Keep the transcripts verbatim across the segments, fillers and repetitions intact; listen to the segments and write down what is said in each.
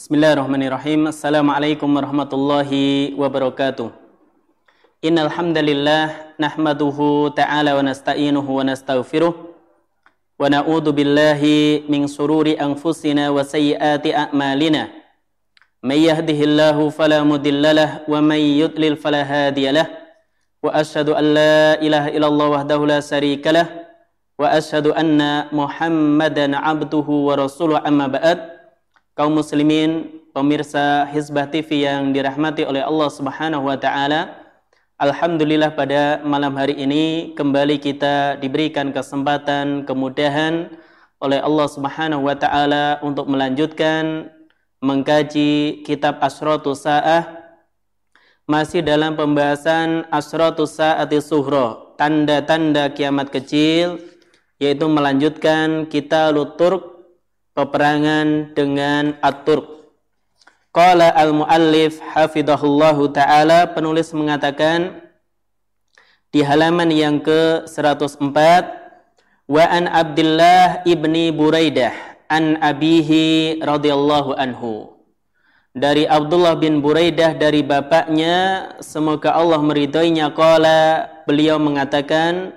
Bismillahirrahmanirrahim. Assalamualaikum warahmatullahi wabarakatuh. Innal hamdalillah nahmaduhu ta'ala wa nasta'inuhu wa nastaghfiruh wa na'udzu billahi min sururi anfusina wa sayyiati a'malina. May yahdihillahu fala mudhillalah wa may yudlil fala hadiyalah. Wa asyhadu an la ilaha illallah wahdahu la syarikalah wa asyhadu anna Muhammadan 'abduhu wa rasuluhu, amma ba'd. Kaum muslimin, pemirsa Hizbah T V yang dirahmati oleh Allah Subhanahu wa taala. Alhamdulillah pada malam hari ini kembali kita diberikan kesempatan, kemudahan oleh Allah Subhanahu wa taala untuk melanjutkan mengkaji kitab Asyratus Sa'ah, masih dalam pembahasan Asyratus Sa'ati Sughra, tanda-tanda kiamat kecil, yaitu melanjutkan Qitalut Turk, peperangan dengan At-Turk. Qala al-muallif hafidhahullahu ta'ala, penulis mengatakan di halaman yang ke seratus empat, wa an Abdullah ibni Buraidah an abihi radhiyallahu anhu. Dari Abdullah bin Buraidah, dari bapaknya, semoga Allah meridhoinya, qala, beliau mengatakan,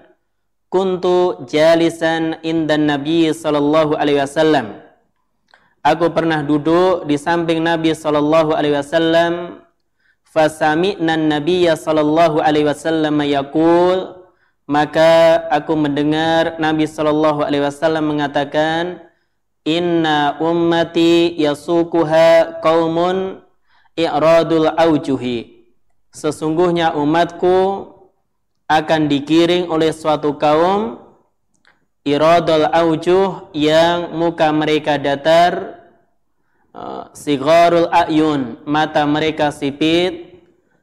kuntu jalisan indan Nabi sallallahu alaihi wasallam. Aku pernah duduk di samping Nabi sallallahu alaihi wasallam. Fasami'na an-nabiyya sallallahu alaihi wasallam yaqul, maka aku mendengar Nabi sallallahu alaihi wasallam mengatakan, inna ummati yasukuha qaumun i'radul aujuhi. Sesungguhnya umatku akan digiring oleh suatu kaum iradul aujuh, yang muka mereka datar, uh, sigharul a'yun, mata mereka sipit,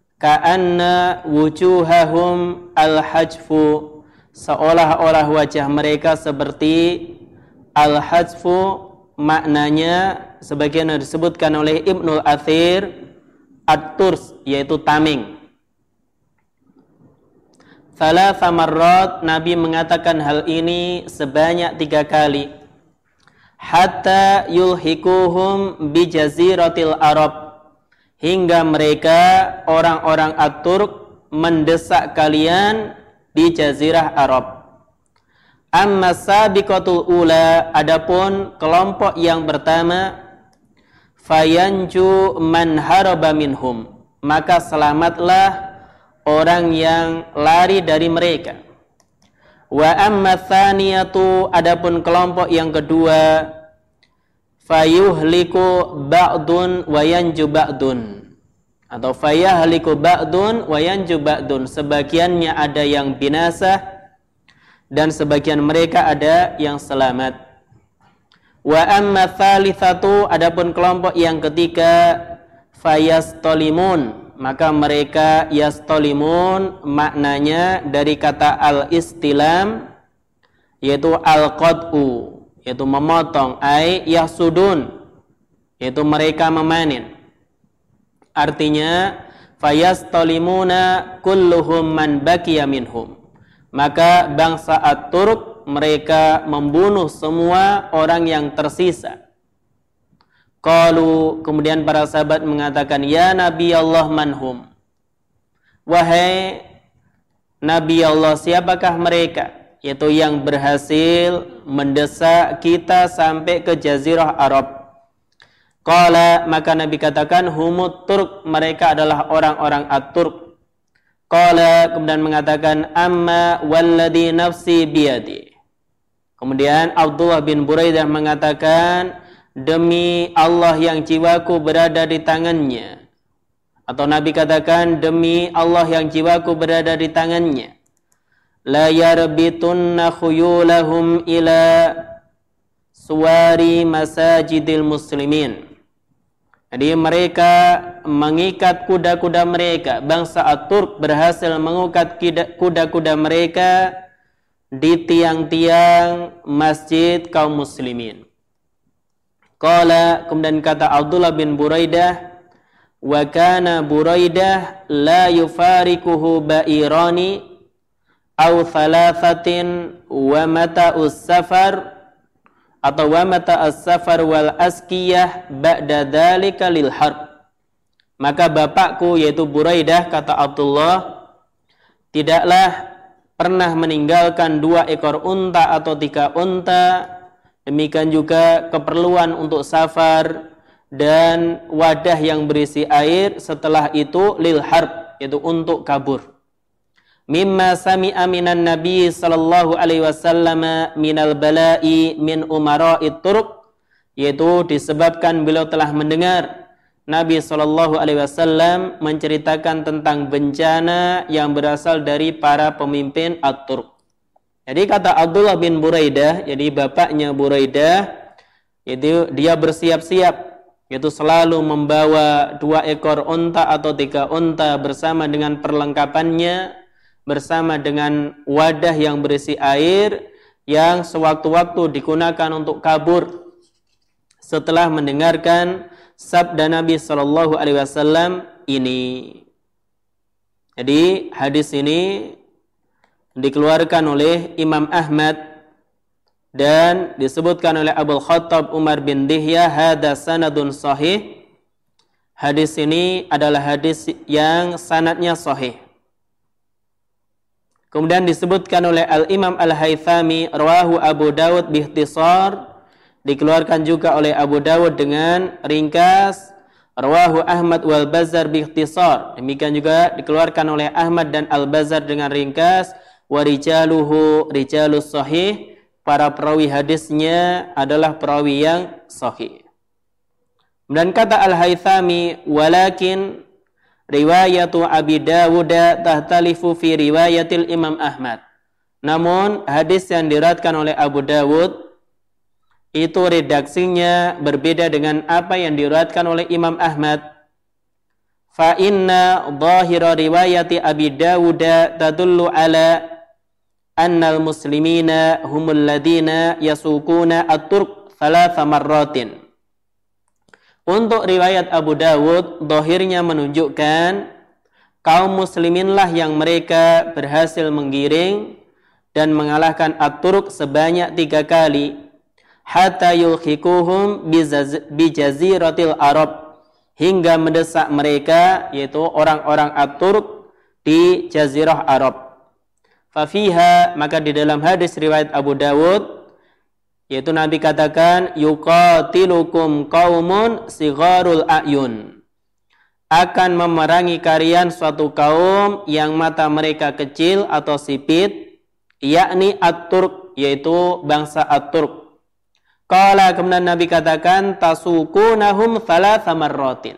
ka'anna wujuhahum al-hajfu, seolah-olah wajah mereka seperti al-hajfu. Maknanya sebagian disebutkan oleh Ibnul Athir at-turs, yaitu tameng. Thalatha marrat, Nabi mengatakan hal ini sebanyak tiga kali. Hatta yulhikuhum bi jaziratil Arab, hingga mereka orang-orang At-Turk mendesak kalian di jazirah Arab. Amma sabiqatul ula, adapun kelompok yang pertama, fayanju man haraba minhum, maka selamatlah orang yang lari dari mereka. Wa amma tsaniyatu, adapun kelompok yang kedua, fayuhliku ba'dun wa yanju ba'dun, atau fayahliku ba'dun wa yanju ba'dun, sebagiannya ada yang binasa dan sebagian mereka ada yang selamat. Wa amma tsalitsatu, adapun kelompok yang ketiga, fayastolimun, maka mereka yastolimun, maknanya dari kata al-istilam, yaitu al-qad'u, yaitu memotong, ay yahsudun, yaitu mereka memanen. Artinya fayastolimuna kulluhum man baqiya minhum, maka bangsa At-Turk mereka membunuh semua orang yang tersisa. Qalu, kemudian para sahabat mengatakan, ya Nabi Allah manhum, wahai Nabi Allah, siapakah mereka, yaitu yang berhasil mendesak kita sampai ke jazirah Arab. Qala, maka Nabi katakan, humut Turk, mereka adalah orang-orang At-Turk. Qala, kemudian mengatakan, amma walladhi nafsi biyadi. Kemudian Abdullah bin Buraidah mengatakan, demi Allah yang jiwaku berada di tangannya. Atau Nabi katakan, demi Allah yang jiwaku berada di tangannya, la yarbitunna khuyulahum ila suwari masajidil muslimin. Jadi mereka mengikat kuda-kuda mereka, bangsa At-Turk berhasil mengikat kuda-kuda mereka di tiang-tiang masjid kaum muslimin. Qala, kemudian kata Abdullah bin Buraidah, wa kana Buraidah la yufarikuhu ba'irani aw thalathatin wa mata'us safar atau wa mata as-safar wal askiyah ba'da dzalika lil harb. Maka bapakku yaitu Buraidah, kata Abdullah, tidaklah pernah meninggalkan dua ekor unta atau tiga unta, demikian juga keperluan untuk safar dan wadah yang berisi air, setelah itu lil harb, yaitu untuk kabur. Mimma sami'a minan Nabi sallallahu alaihi wasallam minal bala'i min umara'it turuq, yaitu disebabkan beliau telah mendengar Nabi sallallahu alaihi wasallam menceritakan tentang bencana yang berasal dari para pemimpin at-turuq. Jadi kata Abdullah bin Buraidah, jadi bapaknya Buraidah, itu dia bersiap-siap, yaitu selalu membawa dua ekor unta atau tiga unta bersama dengan perlengkapannya, bersama dengan wadah yang berisi air yang sewaktu-waktu digunakan untuk kabur setelah mendengarkan sabda Nabi sallallahu alaihi wasallam ini. Jadi hadis ini dikeluarkan oleh Imam Ahmad dan disebutkan oleh Abul Khattab Umar bin Dihya, hadza sanadun sahih. Hadis ini adalah hadis yang sanadnya sahih. Kemudian disebutkan oleh Al-Imam Al-Haythami, rawahu Abu Dawud bihtisar, dikeluarkan juga oleh Abu Dawud dengan ringkas, rawahu Ahmad wal Bazzar bihtisar, demikian juga dikeluarkan oleh Ahmad dan Al-Bazzar dengan ringkas, wa rijaluhu rijalus sahih, para perawi hadisnya adalah perawi yang sahih. Dan kata Al-Haythami, walakin riwayatu Abi Dawud tahtalifu fi riwayatil Imam Ahmad. Namun hadis yang diriwayatkan oleh Abu Dawud itu redaksinya berbeda dengan apa yang diriwayatkan oleh Imam Ahmad. Fa inna dhahira riwayati Abi Dawud tadullu ala annal muslimina humul ladina yasukuna at-turq thalatha marratin. Untuk riwayat Abu Dawud, dohirnya menunjukkan kaum musliminlah yang mereka berhasil menggiring dan mengalahkan at-Turk sebanyak tiga kali, hatta yulhikuhum bijaziratil Arab, hingga mendesak mereka, yaitu orang-orang at-Turk di Jazirah Arab. Fafiha, maka di dalam hadis riwayat Abu Dawud, yaitu Nabi katakan, yuqatilukum qaumun sigharul a'yun, akan memerangi kalian suatu kaum yang mata mereka kecil atau sipit, yakni at-Turk, yaitu bangsa at-Turk. Qala, kemudian Nabi katakan, tasukunahum thalatha marratin,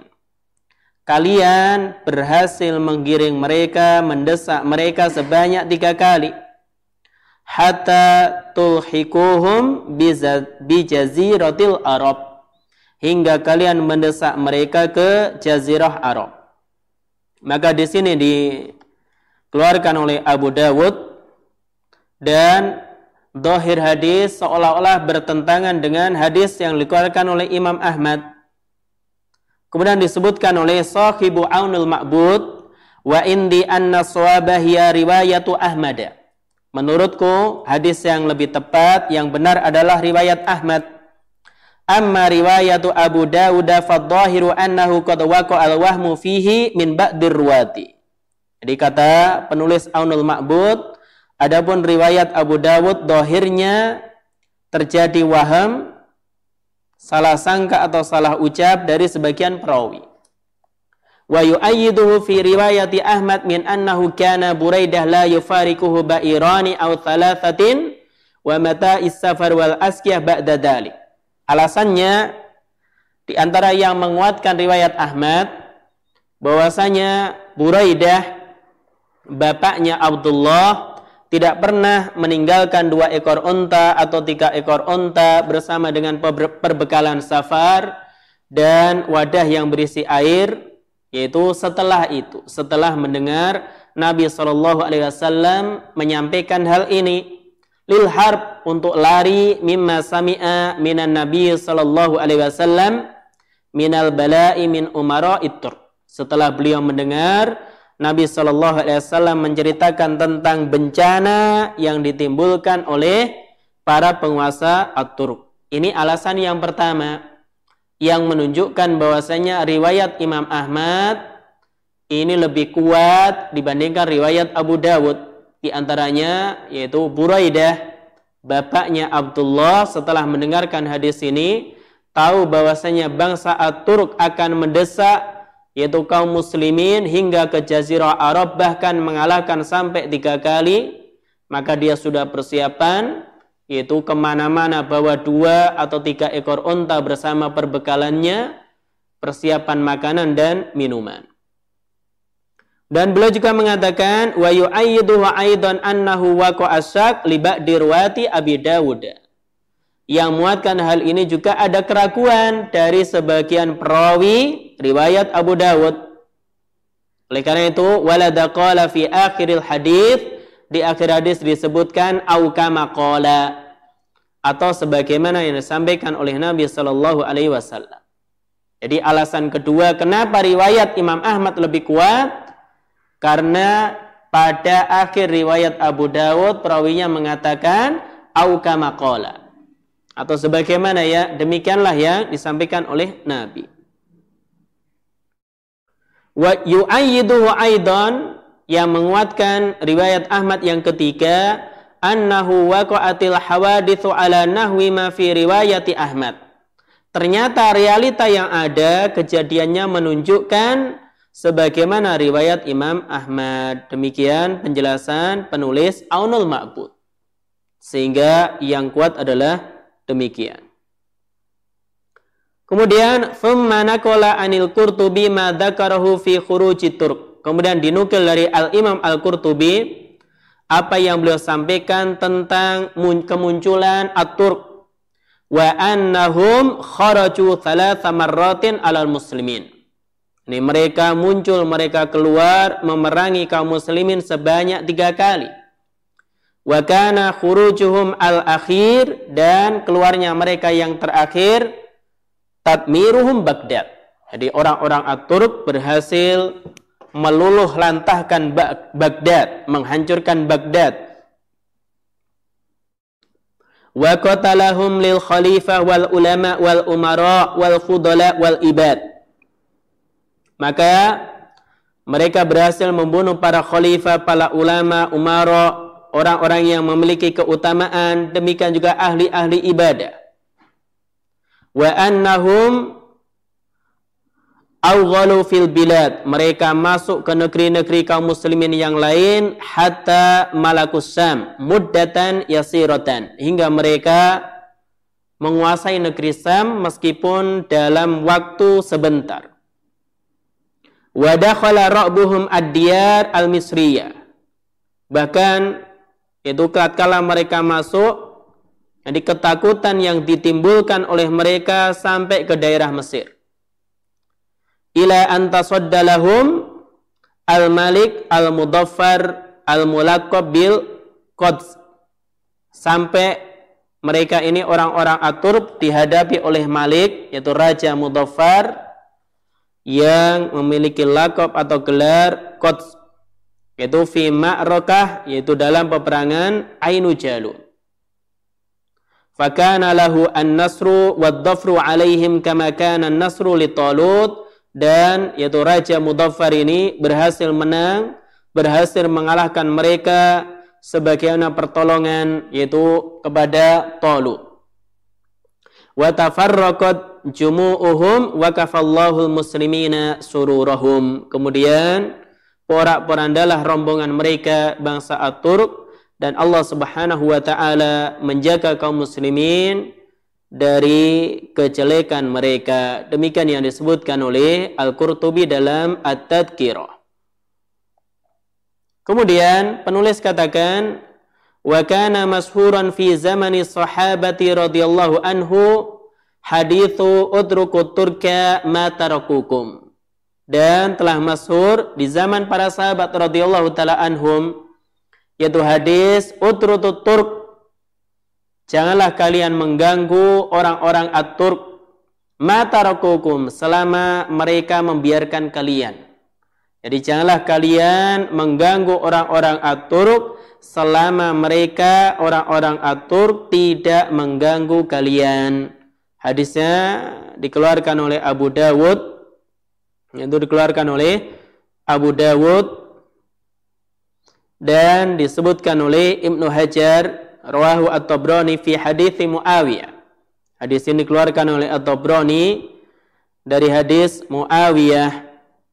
kalian berhasil menggiring mereka, mendesak mereka sebanyak tiga kali, hatta tulhikuhum bijaziratil Arab, hingga kalian mendesak mereka ke Jazirah Arab. Maka di sini dikeluarkan oleh Abu Dawud, dan dhahir hadis seolah-olah bertentangan dengan hadis yang dikeluarkan oleh Imam Ahmad. Kemudian disebutkan oleh Sahibu Aunul Ma'bud, wa indi anna shawaba hiya riwayatu Ahmad. Menurutku hadis yang lebih tepat, yang benar adalah riwayat Ahmad. Amma riwayatu Abu Dawud fadhahiru annahu qad waqa'a al-wahmu fihi min ba'dir ruwati. Jadi kata penulis Aunul Ma'bud, adapun riwayat Abu Dawud dohirnya terjadi waham, salah sangka atau salah ucap dari sebagian perawi. Wa yu'ayyiduhu fi riwayati Ahmad min annahu kana Buraidah la yufariquhu ba'irani aw thalathatin wa mata'is safar wal askiyah ba'da dhalik. Alasannya, di antara yang menguatkan riwayat Ahmad, bahwasanya Buraidah, bapaknya Abdullah, tidak pernah meninggalkan dua ekor unta atau tiga ekor unta bersama dengan perbekalan safar dan wadah yang berisi air, yaitu setelah itu, setelah mendengar Nabi shallallahu alaihi wasallam menyampaikan hal ini, lil harb, untuk lari, mimma sami'a minan Nabi shallallahu alaihi wasallam minal bala'i min umara ittur. Setelah beliau mendengar Nabi shallallahu alaihi wasallam menceritakan tentang bencana yang ditimbulkan oleh para penguasa at-Turk. Ini alasan yang pertama yang menunjukkan bahwasanya riwayat Imam Ahmad ini lebih kuat dibandingkan riwayat Abu Dawud. Di antaranya yaitu Buraidah, bapaknya Abdullah, setelah mendengarkan hadis ini tahu bahwasanya bangsa At-Turk akan mendesak yaitu kaum muslimin hingga ke Jazirah Arab, bahkan mengalahkan sampai tiga kali, maka dia sudah persiapan yaitu kemana-mana bawa dua atau tiga ekor unta bersama perbekalannya, persiapan makanan dan minuman. Dan beliau juga mengatakan wa yu'ayyidu wa aidan annahu waqa'a asyak li ba'di riwayati Abi Dawud. Yang muatkan hal ini juga ada keraguan dari sebagian perawi riwayat Abu Dawud. Oleh karena itu, walada qala fi akhiril hadis, di akhir hadis disebutkan au kama qala, atau sebagaimana yang disampaikan oleh Nabi sallallahu alaihi wasallam. Jadi alasan kedua kenapa riwayat Imam Ahmad lebih kuat, karena pada akhir riwayat Abu Dawud perawinya mengatakan au kama qala, atau sebagaimana ya, demikianlah yang disampaikan oleh Nabi. Wa yu'ayyiduhu aidan, yang menguatkan riwayat Ahmad yang ketiga, annahu waqa'atil hawadithu ala nahwi ma fi riwayati Ahmad. Ternyata realita yang ada kejadiannya menunjukkan sebagaimana riwayat Imam Ahmad. Demikian penjelasan penulis Aunul Ma'bud. Sehingga yang kuat adalah demikian. Kemudian thumma naqala anil Qurtubi ma dzakarahu fi khurujit Turk. Kemudian dinukil dari Al-Imam Al-Qurtubi apa yang beliau sampaikan tentang kemunculan At-Turk, wa annahum kharaju thalatha marratin alal muslimin. Ini mereka muncul, mereka keluar memerangi kaum muslimin sebanyak tiga kali. Wa kana khurujuhum al-akhir, dan keluarnya mereka yang terakhir tadmiruhum Baghdad. Jadi orang-orang At-Turk berhasil meluluh lantahkan Baghdad, menghancurkan Baghdad. Wa qatalahum lil khalifah wal ulama wal umara wal fudala wal ibad. Maka mereka berhasil membunuh para khalifah, para ulama, umara, orang-orang yang memiliki keutamaan, demikian juga ahli-ahli ibadah. Wa annahum awghalu fil bilad, mereka masuk ke negeri-negeri kaum muslimin yang lain, hatta malakus Syam muddatan yasiratan, hingga mereka menguasai negeri Syam meskipun dalam waktu sebentar. Wa dakhala ra'buhum ad-diyar al-misriyah, bahkan itu tatkala mereka masuk, jadi ketakutan yang ditimbulkan oleh mereka sampai ke daerah Mesir. Ila antasaddalahum al-Malik al-Mudaffar al-Mulaqab bil Quds, sampai mereka ini orang-orang At-Turk dihadapi oleh Malik, yaitu Raja Mudaffar yang memiliki lakab atau gelar Quds, yaitu fi ma'rakah, yaitu dalam peperangan Ainu Jalut. Fakana lahu an-nasru wad-dhafru alaihim kama kana an-nasru li Talut, dan yaitu Raja Mudaffar ini berhasil menang, berhasil mengalahkan mereka sebagaimana pertolongan yaitu kepada Talut. Wa tafarraqat jumu'uhum wa kafallahu muslimina sururahum. Kemudian porak-porandalah rombongan mereka bangsa At-Turk, dan Allah Subhanahu wa taala menjaga kaum muslimin dari kejelekan mereka. Demikian yang disebutkan oleh Al-Qurtubi dalam At-Tadhkirah. Kemudian penulis katakan, wa kana mashhuran fi zamani sahabati radhiyallahu anhu hadithu udrukut turka ma tarakukum. Dan telah masyhur di zaman para sahabat radhiyallahu taala anhum, yaitu hadis udrutut turk, janganlah kalian mengganggu orang-orang At-Turk, ma tarakukum, selama mereka membiarkan kalian. Jadi janganlah kalian mengganggu orang-orang At-Turk selama mereka orang-orang At-Turk tidak mengganggu kalian. Hadisnya dikeluarkan oleh Abu Dawud, itu dikeluarkan oleh Abu Dawud dan disebutkan oleh Ibnu Hajar, rawahu At-Tabrani fi hadits Muawiyah. Hadis ini dikeluarkan oleh At-Tabrani dari hadis Muawiyah.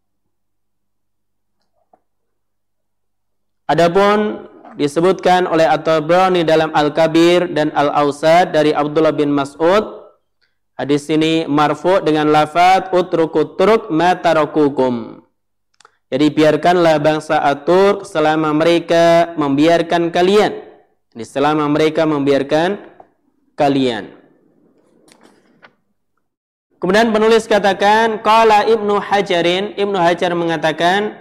Adapun disebutkan oleh At-Tabrani dalam Al-Kabir dan Al-Awsad dari Abdullah bin Mas'ud, hadis ini marfu' dengan lafaz utrukut turuk ma tarakukum. Jadi biarkanlah bangsa At-Turk selama mereka membiarkan kalian. Jadi selama mereka membiarkan kalian. Kemudian penulis katakan, qala Ibnu Hajarin, Ibnu Hajar mengatakan,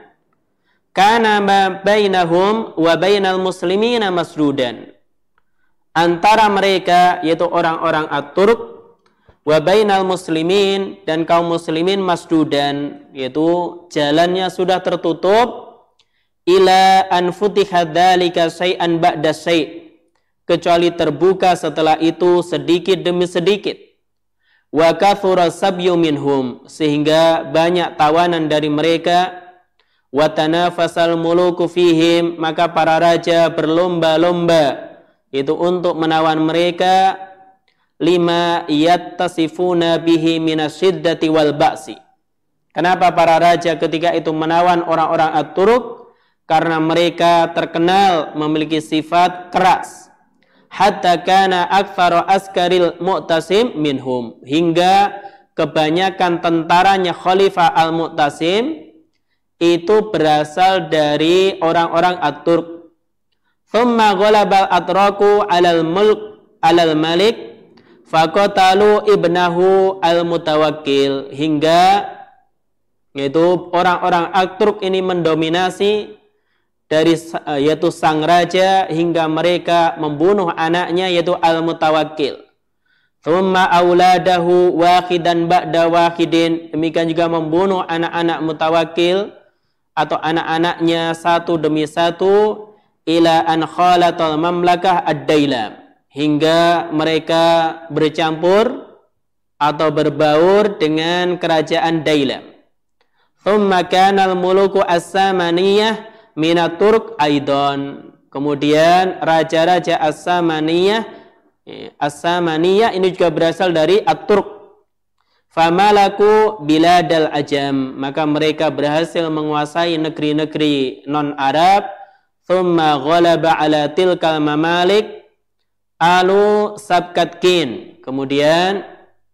kana ma bainahum wa bainal muslimina masdudan. Antara mereka yaitu orang-orang At-Turk wa bainal muslimin dan kaum muslimin masdudan, yaitu jalannya sudah tertutup, ila an futiha dzalika syai'an ba'da syai', kecuali terbuka setelah itu sedikit demi sedikit. Wa kathura sabyu minhum, sehingga banyak tawanan dari mereka. Wa tanafasal muluku fihim, maka para raja berlomba-lomba itu untuk menawan mereka, lima yattasifuna bihi minasyiddati wal ba'si. Kenapa para raja ketika itu menawan orang-orang At-Turk? Karena mereka terkenal memiliki sifat keras. Hatta kana aktsaru askaril mu'tasim minhum, hingga kebanyakan tentaranya Khalifah Al-Mu'tasim itu berasal dari orang-orang At-Turk. Thumma ghalabal atraku 'alal mulk 'alal malik faqatalu ibnahu al-Mutawakkil, hingga yaitu orang-orang At-Turk ini mendominasi dari yaitu sang raja hingga mereka membunuh anaknya yaitu Al-Mutawakkil. Thumma auladahu wahidan ba'da wahidin, demikian juga membunuh anak-anak Mutawakkil atau anak-anaknya satu demi satu, ila an khalatal mamlakah ad-Dailam, hingga mereka bercampur atau berbaur dengan kerajaan Dailam. Thumma kanal muluku as-Samaniyah minat Turk aidon, kemudian raja-raja as-Samaniyah, as-Samaniyah ini juga berasal dari At-Turk. Famalaku biladal ajam, maka mereka berhasil menguasai negeri-negeri non-Arab. Thumma ghalaba ala tilkal mamalik alu sabkatkin, kemudian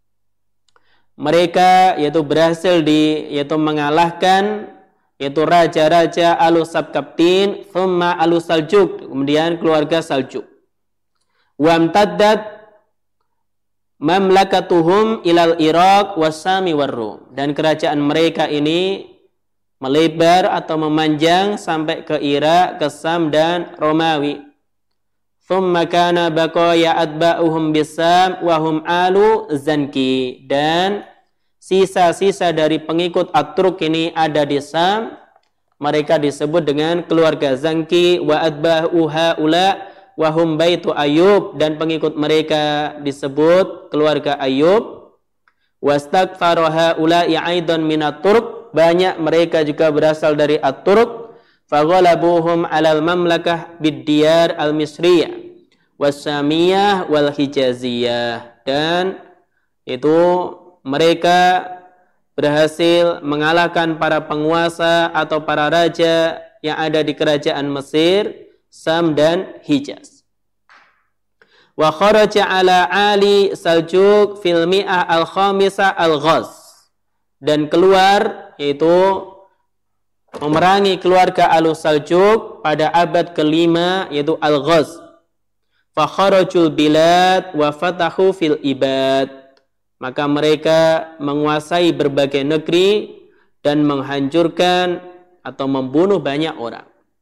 mereka yaitu berhasil di yaitu mengalahkan yaitu raja-raja alu sabkatkin, thumma alu saljuk, kemudian keluarga Saljuk. Wamtaddat mamlakatuhum ilal Iraq wasami warrum, dan kerajaan mereka ini melebar atau memanjang sampai ke Irak, ke Sam dan Romawi. Thumma kana baqaya atba'uhum bisam wa hum alu Zanki, dan sisa-sisa dari pengikut At-Turk ini ada di Sam, mereka disebut dengan keluarga Zanki. Wa atba'u haula wa hum baitu Ayub, dan pengikut mereka disebut keluarga Ayub. Wastaghfara haula'i aidan minat Turk, banyak mereka juga berasal dari At-Turk. Faghalabuhum 'alal mamlakah bid-diyar al-misriyah was-samiyah wal hijaziyah, dan itu mereka berhasil mengalahkan para penguasa atau para raja yang ada di kerajaan Mesir, Sam dan Hijaz. Wa kharaja ala ali Saljuk fil mi'ah al-khamisah al-Ghaz, dan keluar yaitu memerangi keluarga Alu Saljuk pada abad kelima yaitu Al-Ghaz. Fa kharajul bilad wa fatahu fil ibad, maka mereka menguasai berbagai negeri dan menghancurkan atau membunuh banyak orang.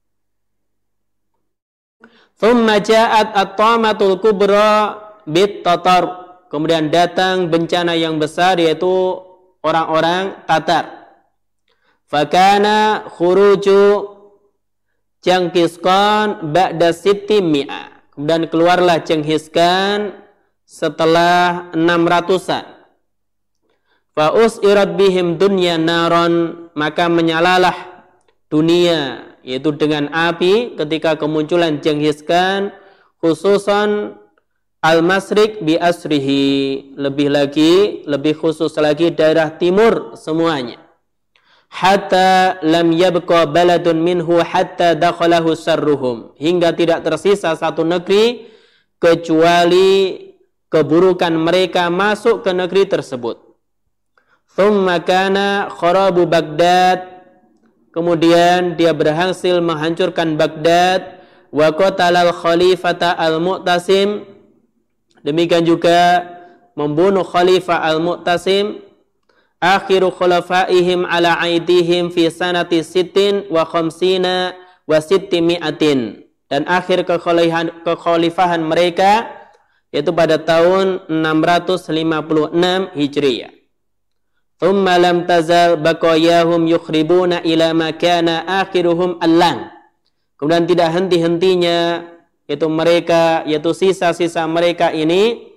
Thumma ja'at at-tamatul kubra bit Tatar, kemudian datang bencana yang besar yaitu orang-orang Tatar. Fakana khuruju Genghis Khan ba'da sitti mi'a. Kemudian keluarlah Genghis Khan setelah enam ratusan. Fa us'irat bihim dunya naron, maka menyalalah dunia yaitu dengan api ketika kemunculan Genghis Khan, khususan al-Masrik bi asrihi, lebih lagi lebih khusus lagi daerah timur semuanya. Hatta lam yabqa baladun minhu hatta dakhalahu sarruhum, hingga tidak tersisa satu negeri kecuali keburukan mereka masuk ke negeri tersebut. Thumma kana kharabu Baghdad, kemudian dia berhasil menghancurkan Baghdad, wa qatalal khalifata al-Mu'tasim, demikian juga membunuh Khalifah al-Mu'tasim, akhiru khulafaihim ala aidihim fi sanati sittin wa khamsina wa sitti mi'atin, dan akhir kekhalifahan, kekhalifahan mereka yaitu pada tahun enam ratus lima puluh enam Hijriyah. Thumma lam tazal baqayahum yukhribuna ila ma kana akhiruhum allang. Kemudian tidak henti-hentinya yaitu mereka, yaitu sisa-sisa mereka ini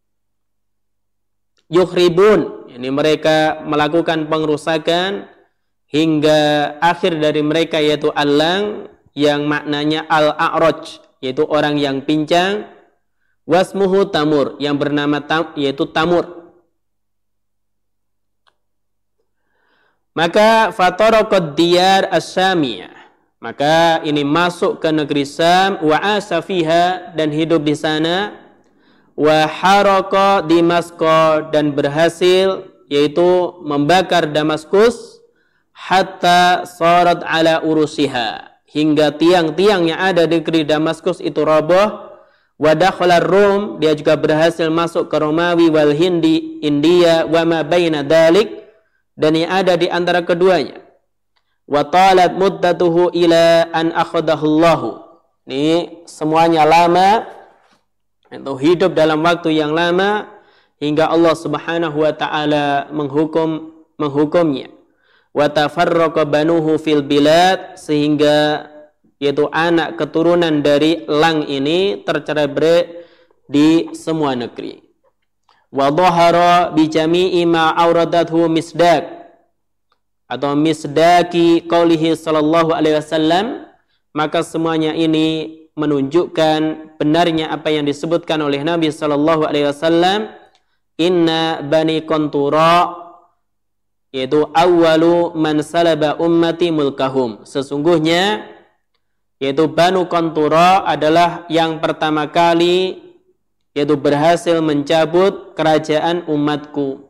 yukhribun, ini mereka melakukan pengrusakan hingga akhir dari mereka yaitu allang, yang maknanya al-a'raj, yaitu orang yang pincang, wasmuhu Tamur, yang bernama tam, yaitu Tamur. Maka fataraqad diyar as-Samiyah, maka ini masuk ke negeri Sam, wa asafiha, dan hidup di sana, wa haraqa Damaskus, dan berhasil yaitu membakar Damaskus, hatta sarat ala urusiha, hingga tiang-tiang yang ada di negeri Damaskus itu roboh. Wa dakhala Rum, dia juga berhasil masuk ke Romawi, wal Hindi, India, wa ma baina dalik, dan yang ada di antara keduanya. Wa talat muddatuhu ila an akhadahullahu, ini semuanya lama, itu hidup dalam waktu yang lama hingga Allah Subhanahu wa taala menghukum menghukumnya. Wa tafarraqa banuhu fil bilad, sehingga yaitu anak keturunan dari Lang ini tercerai-berai di semua negeri. Wa dhahara bi jami'i ma auradathu misdak, atau misdaki qaulihi sallallahu alaihi wasallam, maka semuanya ini menunjukkan benarnya apa yang disebutkan oleh Nabi sallallahu alaihi wasallam, inna bani Qantura, yaitu awwalu man salaba ummati mulkahum, sesungguhnya yaitu Banu Qantura adalah yang pertama kali yaitu berhasil mencabut kerajaan umatku.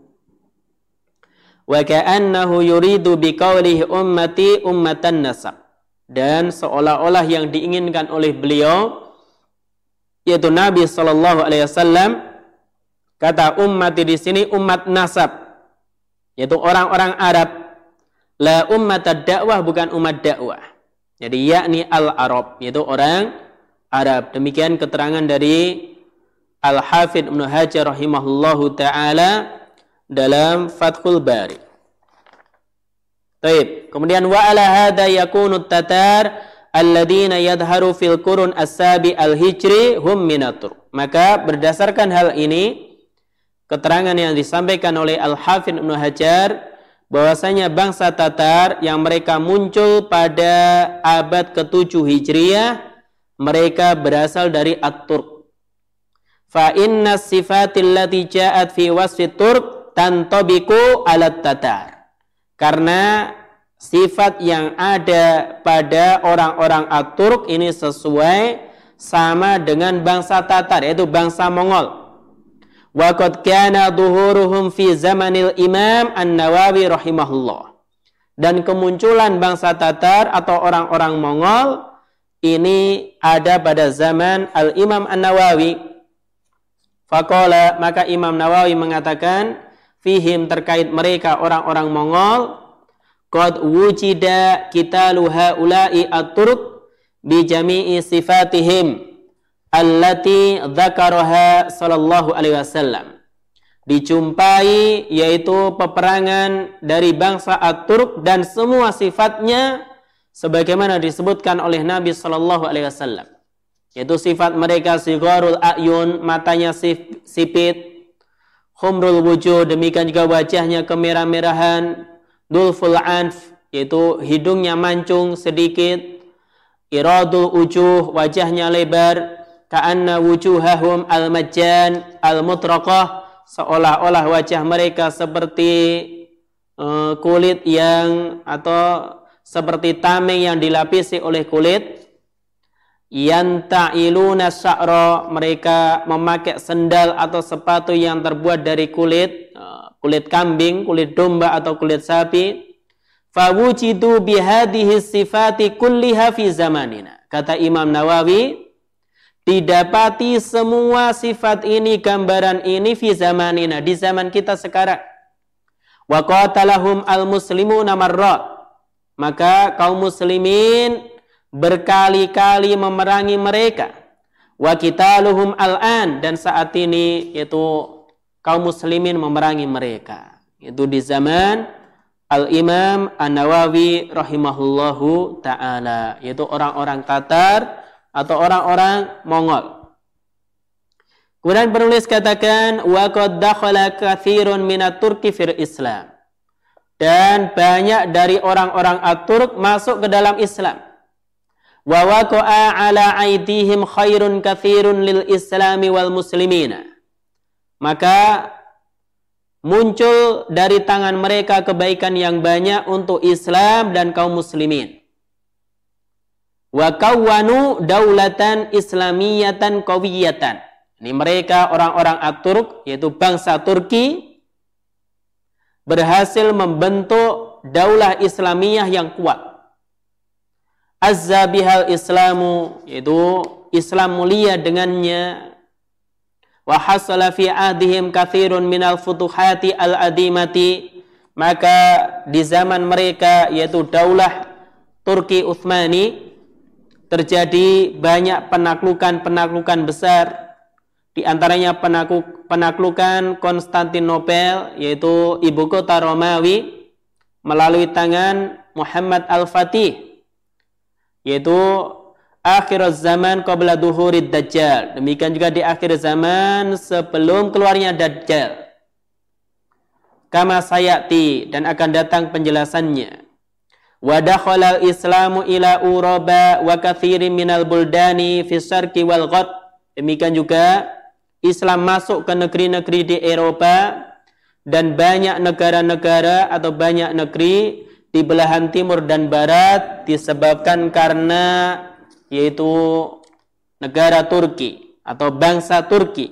Wa ka'annahu yuridu biqaulihi ummati ummatan nasab, dan seolah-olah yang diinginkan oleh beliau yaitu Nabi sallallahu alaihi wasallam, kata ummati di sini umat nasab, yaitu orang-orang Arab, la ummatad dakwah, bukan umat dakwah. Jadi yakni al-Arab, yaitu orang Arab. Demikian keterangan dari Al-Hafidh Ibnu Hajar rahimahullahu taala dalam Fathul Bari. Baik, kemudian wa ala hadza yakunu tatar alladziina yadharu fil qurun as-sabi al-hijri hum minatur. Maka berdasarkan hal ini, keterangan yang disampaikan oleh Al-Hafidh Ibnu Hajar, bahwasanya bangsa Tatar yang mereka muncul pada abad ketujuh Hijriyah, mereka berasal dari At-Turk. Fa inna sifatil lati ja'at fi wasfi Turk tantabiku alat Tatar. Karena sifat yang ada pada orang-orang At-Turk ini sesuai sama dengan bangsa Tatar, yaitu bangsa Mongol. Wa qad kana dhuhuruhum fi zamanil Imam An-Nawawi rahimahullah. Dan kemunculan bangsa Tatar atau orang-orang Mongol ini ada pada zaman Al-Imam An-Nawawi. Faqala, maka Imam Nawawi mengatakan, fihim, terkait mereka orang-orang Mongol, qad wujida kitalu haula'i at-turk bi jami'i sifatihim allati dzakaraha sallallahu alaihi wasallam. Dijumpai yaitu peperangan dari bangsa At-Turk dan semua sifatnya sebagaimana disebutkan oleh Nabi sallallahu alaihi wasallam. Yaitu sifat mereka sigharul a'yun, matanya sipit, humrul wujuh, demikian juga wajahnya kemerah-merahan, dulful anf, yaitu hidungnya mancung sedikit, iradul wujuh, wajahnya lebar, ka'anna wujuhahum al-majjan al-mutraqah, seolah-olah wajah mereka seperti uh, kulit yang atau seperti tameng yang dilapisi oleh kulit. Yanta'iluna sya'ra, mereka memakai sendal atau sepatu yang terbuat dari kulit uh, kulit kambing, kulit domba atau kulit sapi. Fawujidu bihadihi sifati kulliha fi zamanina. Kata Imam Nawawi, didapati semua sifat ini, gambaran ini fi zamanina, di zaman kita sekarang. Wa qatalahum al-muslimuna marra, maka kaum muslimin berkali-kali memerangi mereka. Wa qitaluhum al-an, dan saat ini yaitu kaum muslimin memerangi mereka. Itu di zaman Al-Imam An-Nawawi rahimahullahu ta'ala, yaitu orang-orang Tatar atau orang-orang Mongol. Kemudian penulis katakan, wa qad dakhala katsirun minat Turki fil Islam, dan banyak dari orang-orang At-Turk masuk ke dalam Islam. Wa waqa'a ala aidihim khairun katsirun lil islami wal muslimina, maka muncul dari tangan mereka kebaikan yang banyak untuk Islam dan kaum muslimin. Wa kawwanu daulatan islamiyatan qawiyatan, ini mereka orang-orang At-Turk, yaitu bangsa Turki, berhasil membentuk daulah Islamiyah yang kuat. Azza bihal Islamu, yaitu Islam mulia dengannya. Wa hasala fi ahdihim katsirun minal futuhati al-adimati, maka di zaman mereka yaitu daulah Turki Utsmani terjadi banyak penaklukan-penaklukan besar, di antaranya penakluk, penaklukan Konstantinopel, yaitu ibu kota Romawi, melalui tangan Muhammad Al-Fatih, yaitu akhir zaman qabla duhurid dajjal, demikian juga di akhir zaman sebelum keluarnya Dajjal. Kama sayati, dan akan datang penjelasannya. Wa dakhala al-islamu ila Uraba wa katsirin minal buldani fi syarqi wal gharb, demikian juga Islam masuk ke negeri-negeri di Eropa dan banyak negara-negara atau banyak negeri di belahan timur dan barat, disebabkan karena yaitu negara Turki atau bangsa Turki.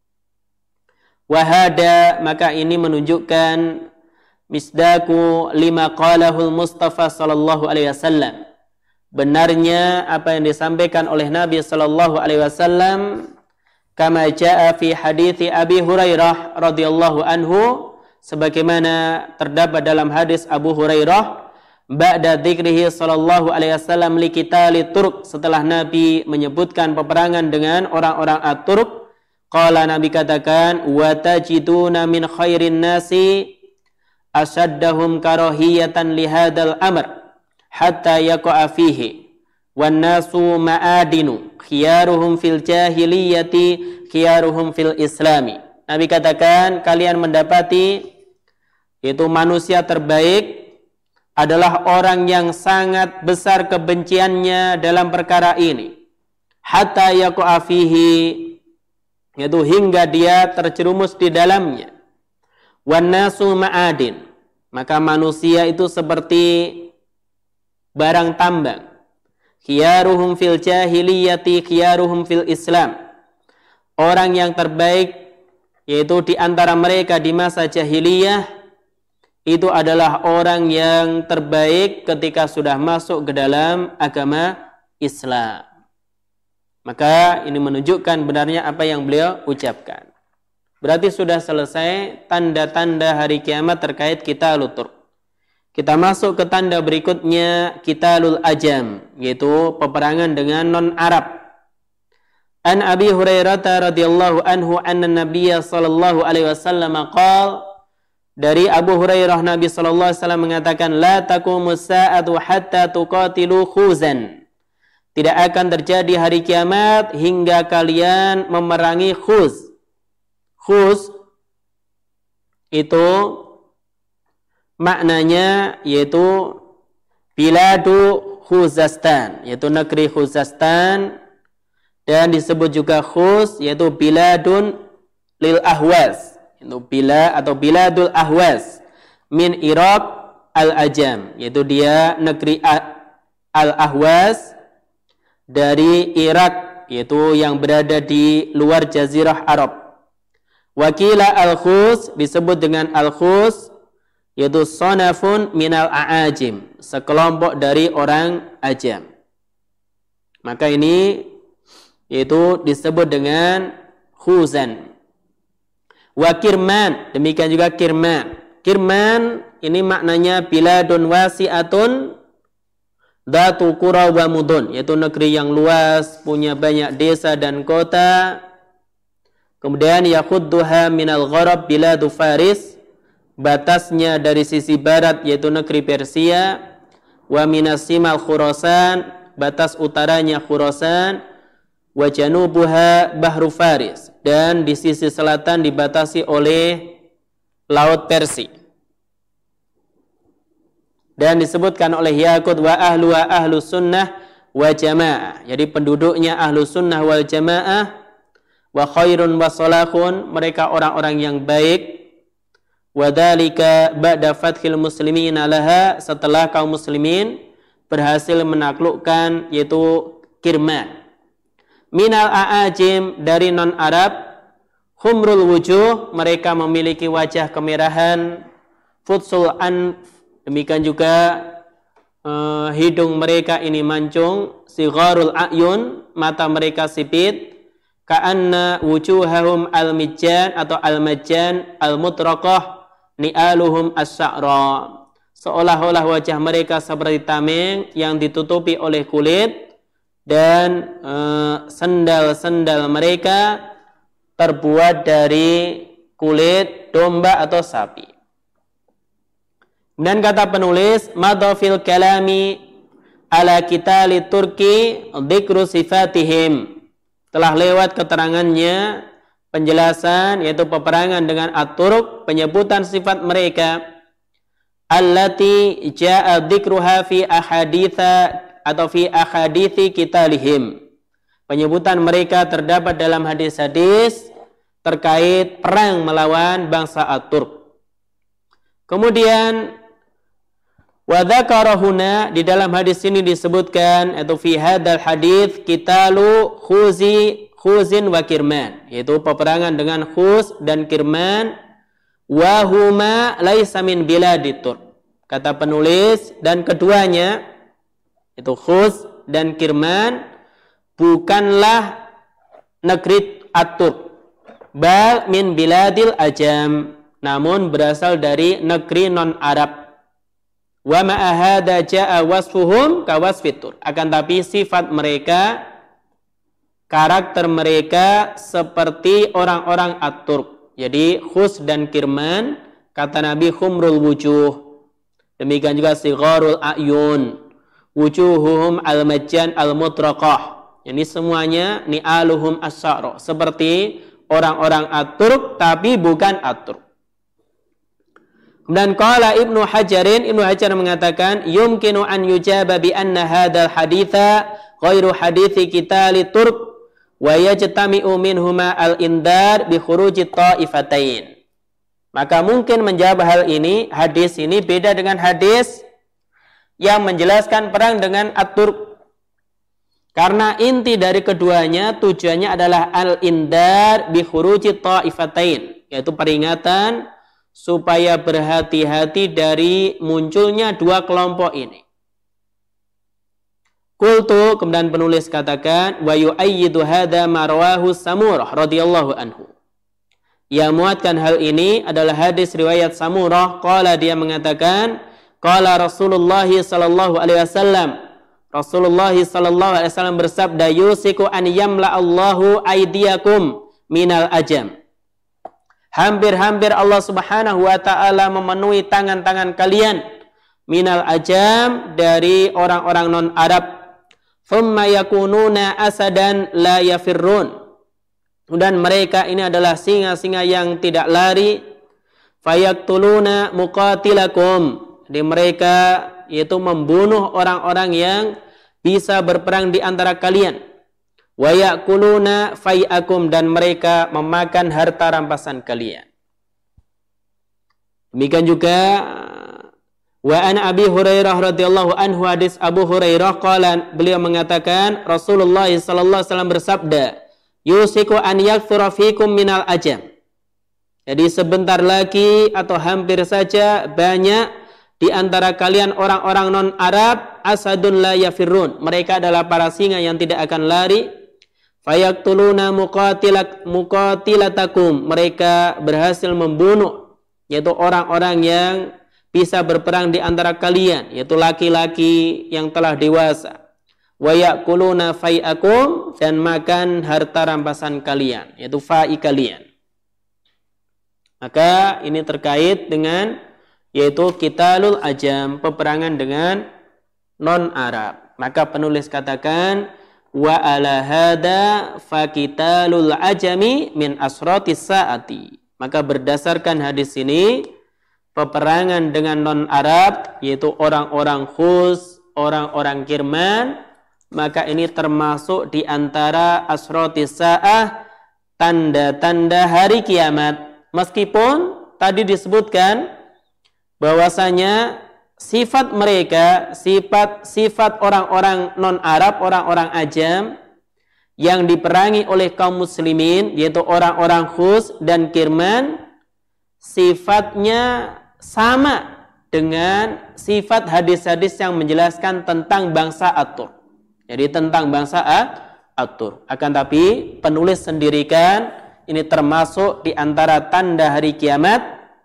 Wahada, maka ini menunjukkan misdaku lima qalahul Mustafa sallallahu alaihi wasallam, benarnya apa yang disampaikan oleh Nabi sallallahu alaihi wasallam, kama jaa fi hadithi Abi Hurairah radhiyallahu anhu, sebagaimana terdapat dalam hadis Abu Hurairah, ba'da dzikrihi sallallahu alaihi wasallam li qitali Turk, setelah Nabi menyebutkan peperangan dengan orang-orang At-Turk, qala, Nabi katakan, wa tajiduna min khairin nasi asyaddahum karahiyatan li hadzal amr hatta yaqa'a fihi wan nasu ma'adinu khiyaruhum fil jahiliyati khiyaruhum fil islami. Nabi katakan, kalian mendapati yaitu manusia terbaik adalah orang yang sangat besar kebenciannya dalam perkara ini, hatta yaqa'a fihi, yaitu hingga dia terjerumus di dalamnya. Wan nasu ma'adin, maka manusia itu seperti barang tambang. Khiyaruhum fil jahiliyati khiyaruhum fil islam, orang yang terbaik yaitu di antara mereka di masa jahiliyah itu adalah orang yang terbaik ketika sudah masuk ke dalam agama Islam. Maka ini menunjukkan benarnya apa yang beliau ucapkan. Berarti sudah selesai tanda-tanda hari kiamat terkait Qitalul Turk. Kita masuk ke tanda berikutnya, Qitalul Ajam, yaitu peperangan dengan non-Arab. An Abi Hurairah radhiyallahu anhu anna Nabiyya sallallahu alaihi wasallam qala, Dari Abu Hurairah Nabi sallallahu alaihi wasallam mengatakan la taqumus sa'atu hatta tuqatilu khuzan. Tidak akan terjadi hari kiamat hingga kalian memerangi khuz. Khuz itu maknanya yaitu biladu Khuzastan, yaitu negeri Khuzastan, dan disebut juga khuz yaitu biladun lil ahwaz, itu bila atau biladul ahwaz min Iraq al ajam, yaitu dia negeri al ahwaz dari Irak, yaitu yang berada di luar jazirah Arab. Wakila al khuz disebut dengan al khuz yaitu sonafun minal a'ajim, sekelompok dari orang ajam. Maka ini yaitu disebut dengan khuzan. Wa kirman, demikian juga kirman. Kirman ini maknanya biladun wasi'atun dhatu qura wa mudun, yaitu negeri yang luas, punya banyak desa dan kota. Kemudian yakhudduha minal gharab biladu Faris, batasnya dari sisi barat yaitu negeri Persia, wa minasimal Khurasan, batas utaranya Khurasan, wa janubuha bahru Faris, dan di sisi selatan dibatasi oleh laut Persia. Dan disebutkan oleh Yaqut wa ahlu wa ahlu sunnah wa jamaah, jadi penduduknya ahlu sunnah wal jamaah, wa khairun wa salahun, mereka orang-orang yang baik. Wadhalika ba'da fathil muslimin laha, setelah kaum muslimin berhasil menaklukkan yaitu Kirman. Minal a'ajim, dari non Arab, humrul wujuh, mereka memiliki wajah kemerahan, futsul anf, demikian juga uh, hidung mereka ini mancung, sigharul a'yun, mata mereka sipit, ka'anna wujuhahum al-mijjan atau al-majjan al-mutraqah ni'aluhum as-sa'ra, seolah-olah wajah mereka seperti tameng yang ditutupi oleh kulit, dan sendal-sendal uh, mereka terbuat dari kulit domba atau sapi. Dan kata penulis, madhafil kalami ala kitali turki dzikru sifatihim, telah lewat keterangannya penjelasan yaitu peperangan dengan at-turk, penyebutan sifat mereka, allati jaa dzikruha fi ahaditsa atau fi ahadithi kitalihim, penyebutan mereka terdapat dalam hadis-hadis terkait perang melawan bangsa at-turk. Kemudian wa dzakara huna, di dalam hadis ini disebutkan atau fi hadzal hadis qitalu khuzi khuzin wa kirman, yaitu peperangan dengan khuz dan kirman, wa huma laisa min biladit turk, kata penulis, dan keduanya itu khuz dan kirman bukanlah negeri at-turk, bal min biladil ajam, namun berasal dari negeri non Arab. Wa ma'a hadza jaa wasfuhum ka wasfit turk, akan tapi sifat mereka, karakter mereka seperti orang-orang at-turk. Jadi khuz dan kirman, kata Nabi, khumrul wujuh, demikian juga sigharul a'yun, wujuhuhum al-majjan al-mutraqah, ini semuanya ni'aluhum as-sa'ra, seperti orang-orang at-turk tapi bukan at-turk. Dan qala Ibnu Hajarin, Ibnu Hajar mengatakan, yumkinu an yujaba bi anna hadzal haditha ghairu hadithi qitali turk wa yajtami'u minhuma al-indar bi khuruji ta'ifatain. Maka mungkin menjawab hal ini, hadis ini beda dengan hadis yang menjelaskan perang dengan at-turk, karena inti dari keduanya tujuannya adalah al-indar bi khuruji ta'ifatain, yaitu peringatan supaya berhati-hati dari munculnya dua kelompok ini. Qultu, kemudian penulis katakan, wa yu'ayyidu hadza ma rawahu Samurah radhiyallahu anhu. Yang muatkan hal ini adalah hadis riwayat Samurah, qala, dia mengatakan, qala Rasulullah sallallahu alaihi wasallam, Rasulullah sallallahu alaihi wasallam bersabda, yusiku an yamla Allahu aydiyakum minal ajam. hampir-hampir Allah Subhanahu wa taala memenuhi tangan-tangan kalian minal ajam, dari orang-orang non-Arab. Thumma yakununa asadan la yafirrun, dan mereka ini adalah singa-singa yang tidak lari. Fayaktuluna muqatilakum, di mereka yaitu membunuh orang-orang yang bisa berperang di antara kalian. Wa yakuluna fai'akum, dan mereka memakan harta rampasan kalian. Demikian juga wa an Abi Hurairah radhiyallahu anhu, hadis Abu Hurairah qala, beliau mengatakan Rasulullah sallallahu alaihi wasallam bersabda, yusiku an yakthura fikum minal ajam. Jadi sebentar lagi atau hampir saja banyak di antara kalian orang-orang non-Arab, asadun la yafirrun, mereka adalah para singa yang tidak akan lari. Fayaktuluna muqatilak muqatilatakum, mereka berhasil membunuh yaitu orang-orang yang bisa berperang di antara kalian, yaitu laki-laki yang telah dewasa. Wa yakuluna fai'akum, dan makan harta rampasan kalian, yaitu fa'i kalian. Maka ini terkait dengan yaitu qitalul ajam, peperangan dengan non-Arab. Maka penulis katakan wa ala hada fa qitalul ajami min asratis saati. Maka berdasarkan hadis ini, peperangan dengan non-Arab yaitu orang-orang Khus, orang-orang Kirman, maka ini termasuk di antara asratis sa'ah, tanda-tanda hari kiamat. Meskipun tadi disebutkan bahwasanya sifat mereka, sifat sifat orang-orang non-Arab, orang-orang ajam yang diperangi oleh kaum muslimin, yaitu orang-orang Khus dan Kirman, sifatnya sama dengan sifat hadis-hadis yang menjelaskan tentang bangsa At-Tur. Jadi tentang bangsa At-Tur. Akan tapi penulis sendirikan ini termasuk di antara tanda hari kiamat,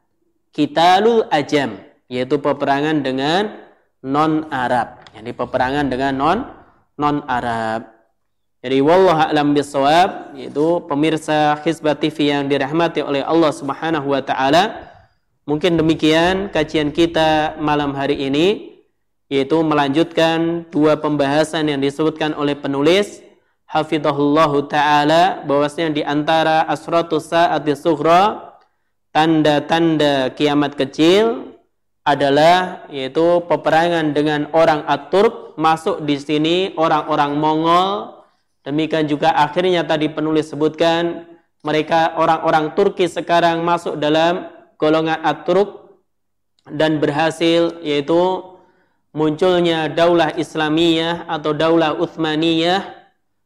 qitalul ajam, yaitu peperangan dengan non-Arab. Jadi peperangan dengan non non-Arab. Jadi wallahu a'lam bissawab, yaitu pemirsa Hizbah T V yang dirahmati oleh Allah Subhanahu wa taala. Mungkin demikian kajian kita malam hari ini, yaitu melanjutkan dua pembahasan yang disebutkan oleh penulis hafidhahullahu ta'ala, bahwasanya di antara asratus sa'ati sughra, tanda-tanda kiamat kecil adalah yaitu peperangan dengan orang At-Turk, masuk di sini orang-orang Mongol. Demikian juga akhirnya tadi penulis sebutkan mereka orang-orang Turki sekarang masuk dalam golongan At-Turk dan berhasil yaitu munculnya daulah Islamiyah atau daulah Utsmaniyah,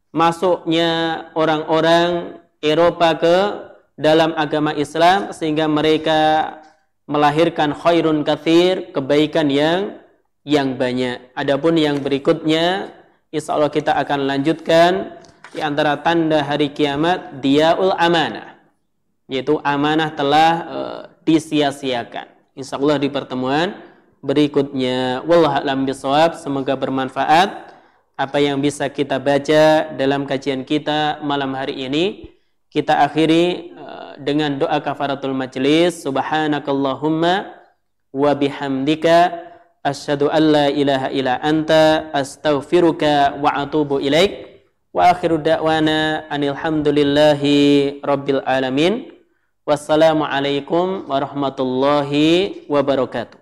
masuknya orang-orang Eropa ke dalam agama Islam sehingga mereka melahirkan khairun katsir, kebaikan yang yang banyak. Adapun yang berikutnya insyaallah kita akan lanjutkan di antara tanda hari kiamat diyaul amanah, yaitu amanah telah e, disia-siakan. Insyaallah di pertemuan berikutnya. Wallahu a'lam bishawab. Semoga bermanfaat apa yang bisa kita baca dalam kajian kita malam hari ini. Kita akhiri uh, dengan doa kafaratul majlis. Subhanakallahumma wa bihamdika asyhadu an la ilaha illa anta astaghfiruka wa atubu ilaik. Wa akhiru da'wana anil hamdulillahi rabbil alamin. Wassalamu alaikum warahmatullahi wabarakatuh.